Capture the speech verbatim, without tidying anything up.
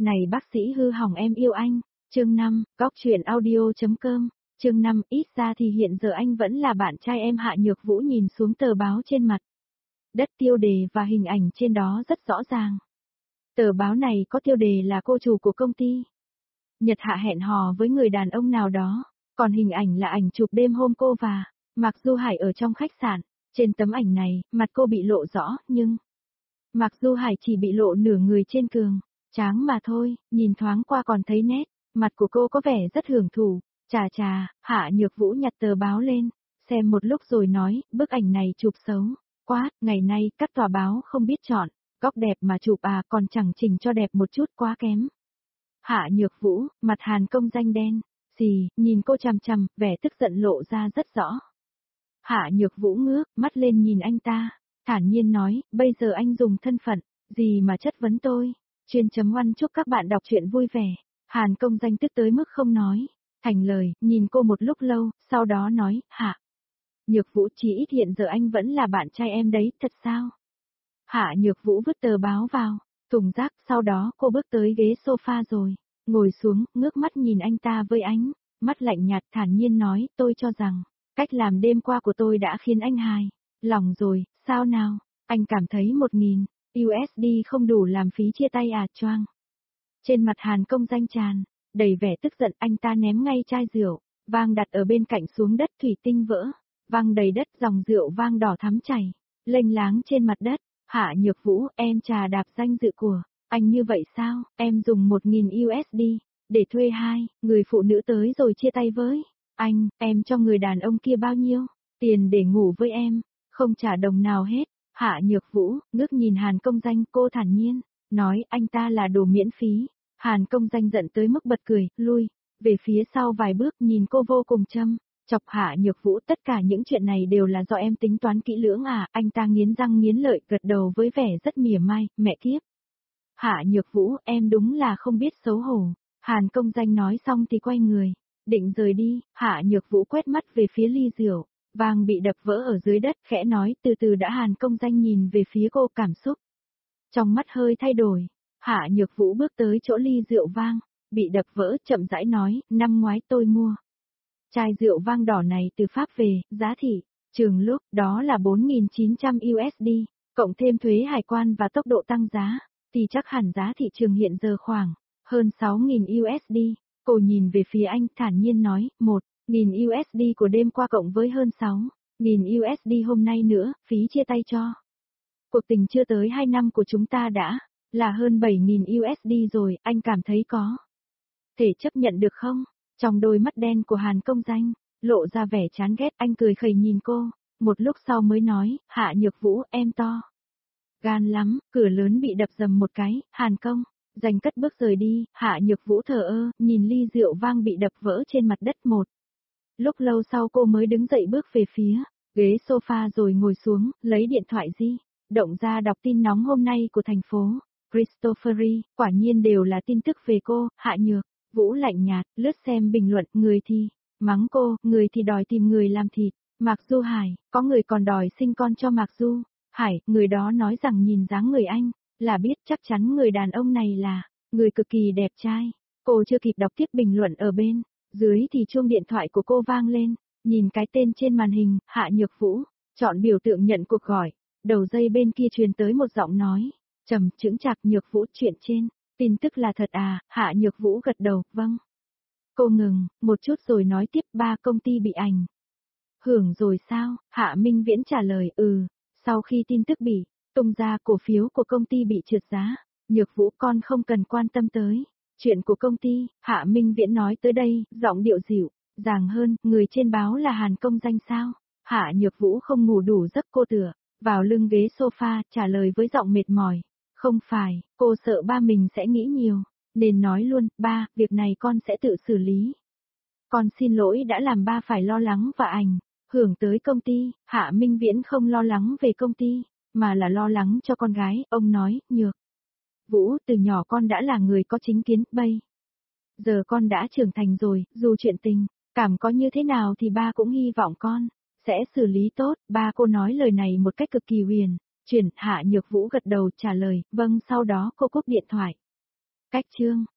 Này bác sĩ hư hỏng em yêu anh, chương năm, góc truyện audio.com, chương năm, ít ra thì hiện giờ anh vẫn là bạn trai em. Hạ Nhược Vũ nhìn xuống tờ báo trên mặt đất, tiêu đề và hình ảnh trên đó rất rõ ràng. Tờ báo này có tiêu đề là cô chủ của công ty Nhật Hạ hẹn hò với người đàn ông nào đó, còn hình ảnh là ảnh chụp đêm hôm cô và Mạc Du Hải ở trong khách sạn. Trên tấm ảnh này, mặt cô bị lộ rõ, nhưng Mạc Du Hải chỉ bị lộ nửa người trên cường tráng mà thôi, nhìn thoáng qua còn thấy nét mặt của cô có vẻ rất hưởng thụ. Chà chà, Hạ Nhược Vũ nhặt tờ báo lên, xem một lúc rồi nói, bức ảnh này chụp xấu quá, ngày nay các tòa báo không biết chọn góc đẹp mà chụp à, còn chẳng chỉnh cho đẹp một chút, quá kém. Hạ Nhược Vũ, mặt Hàn Công Danh đen xì, nhìn cô chằm chằm, vẻ tức giận lộ ra rất rõ. Hạ Nhược Vũ ngước mắt lên nhìn anh ta, thản nhiên nói, bây giờ anh dùng thân phận gì mà chất vấn tôi? Chuyên chấm oăn chúc các bạn đọc truyện vui vẻ. Hàn Công Danh tức tới mức không nói thành lời, nhìn cô một lúc lâu, sau đó nói, Hạ Nhược Vũ, chỉ ít hiện giờ anh vẫn là bạn trai em đấy, thật sao? Hạ Nhược Vũ vứt tờ báo vào thùng rác, sau đó cô bước tới ghế sofa rồi ngồi xuống, ngước mắt nhìn anh ta với ánh mắt lạnh nhạt, thản nhiên nói, tôi cho rằng cách làm đêm qua của tôi đã khiến anh hài lòng rồi, sao nào? Anh cảm thấy một nghìn u ét đê không đủ làm phí chia tay à? Choang. Trên mặt Hàn Công Danh tràn đầy vẻ tức giận, anh ta ném ngay chai rượu vang đặt ở bên cạnh xuống đất, thủy tinh vỡ văng đầy đất, dòng rượu vang đỏ thắm chảy lênh láng trên mặt đất. Hạ Nhược Vũ, em trà đạp danh dự của anh như vậy sao? Em dùng một nghìn u ét đê để thuê hai người phụ nữ tới rồi chia tay với anh, em cho người đàn ông kia bao nhiêu tiền để ngủ với em? Không trả đồng nào hết. Hạ Nhược Vũ ngước nhìn Hàn Công Danh, cô thản nhiên nói, anh ta là đồ miễn phí. Hàn Công Danh giận tới mức bật cười, lui về phía sau vài bước, nhìn cô vô cùng châm chọc. Hạ Nhược Vũ, tất cả những chuyện này đều là do em tính toán kỹ lưỡng à? Anh ta nghiến răng nghiến lợi, gật đầu với vẻ rất mỉa mai, mẹ kiếp. Hạ Nhược Vũ, em đúng là không biết xấu hổ. Hàn Công Danh nói xong thì quay người định rời đi. Hạ Nhược Vũ quét mắt về phía ly rượu vang bị đập vỡ ở dưới đất, khẽ nói, từ từ đã. Hàn Công Danh nhìn về phía cô, cảm xúc trong mắt hơi thay đổi. Hạ Nhược Vũ bước tới chỗ ly rượu vang bị đập vỡ, chậm rãi nói, năm ngoái tôi mua chai rượu vang đỏ này từ Pháp về, giá thị trường lúc đó là bốn nghìn chín trăm u ét đê, cộng thêm thuế hải quan và tốc độ tăng giá, thì chắc hẳn giá thị trường hiện giờ khoảng hơn sáu nghìn u ét đê. Cô nhìn về phía anh, thản nhiên nói, một nghìn u ét đê của đêm qua cộng với hơn sáu nghìn u ét đê hôm nay nữa, phí chia tay cho cuộc tình chưa tới hai năm của chúng ta đã là hơn bảy nghìn u ét đê rồi, anh cảm thấy có thể chấp nhận được không? Trong đôi mắt đen của Hàn Công Danh lộ ra vẻ chán ghét, anh cười khẩy nhìn cô, một lúc sau mới nói, Hạ Nhược Vũ, em to gan lắm. Cửa lớn bị đập dầm một cái, Hàn Công Danh cất bước rời đi. Hạ Nhược Vũ thờ ơ nhìn ly rượu vang bị đập vỡ trên mặt đất. Một lúc lâu sau cô mới đứng dậy bước về phía ghế sofa rồi ngồi xuống, lấy điện thoại di động ra đọc tin nóng hôm nay của thành phố Christophery. Quả nhiên đều là tin tức về cô. Hạ Nhược Vũ lạnh nhạt lướt xem bình luận, người thì mắng cô, người thì đòi tìm người làm thịt Mạc Du Hải, có người còn đòi sinh con cho Mạc Du Hải, người đó nói rằng nhìn dáng người anh là biết chắc chắn người đàn ông này là người cực kỳ đẹp trai. Cô chưa kịp đọc tiếp bình luận ở bên dưới thì chuông điện thoại của cô vang lên, nhìn cái tên trên màn hình, Hạ Nhược Vũ chọn biểu tượng nhận cuộc gọi. Đầu dây bên kia truyền tới một giọng nói trầm chững chạc, Nhược Vũ, chuyện trên tin tức là thật à? Hạ Nhược Vũ gật đầu, vâng. Cô ngừng một chút rồi nói tiếp, ba công ty bị ảnh hưởng rồi sao? Hạ Minh Viễn trả lời, ừ, sau khi tin tức bị tung ra, cổ phiếu của công ty bị trượt giá. Nhược Vũ, con không cần quan tâm tới chuyện của công ty. Hạ Minh Viễn nói tới đây, giọng điệu dịu dàng hơn, người trên báo là Hàn Công Danh sao? Hạ Nhược Vũ không ngủ đủ giấc, cô tựa vào lưng ghế sofa, trả lời với giọng mệt mỏi. Không phải, cô sợ ba mình sẽ nghĩ nhiều, nên nói luôn, ba, việc này con sẽ tự xử lý. Con xin lỗi đã làm ba phải lo lắng và ảnh hưởng tới công ty. Hạ Minh Viễn không lo lắng về công ty, mà là lo lắng cho con gái. Ông nói, Nhược Vũ, từ nhỏ con đã là người có chính kiến, bây giờ con đã trưởng thành rồi, dù chuyện tình cảm có như thế nào thì ba cũng hy vọng con sẽ xử lý tốt. Ba, cô nói lời này một cách cực kỳ huyền chuyển. Hạ Nhược Vũ gật đầu trả lời, vâng, sau đó cô cúp điện thoại. Cách chương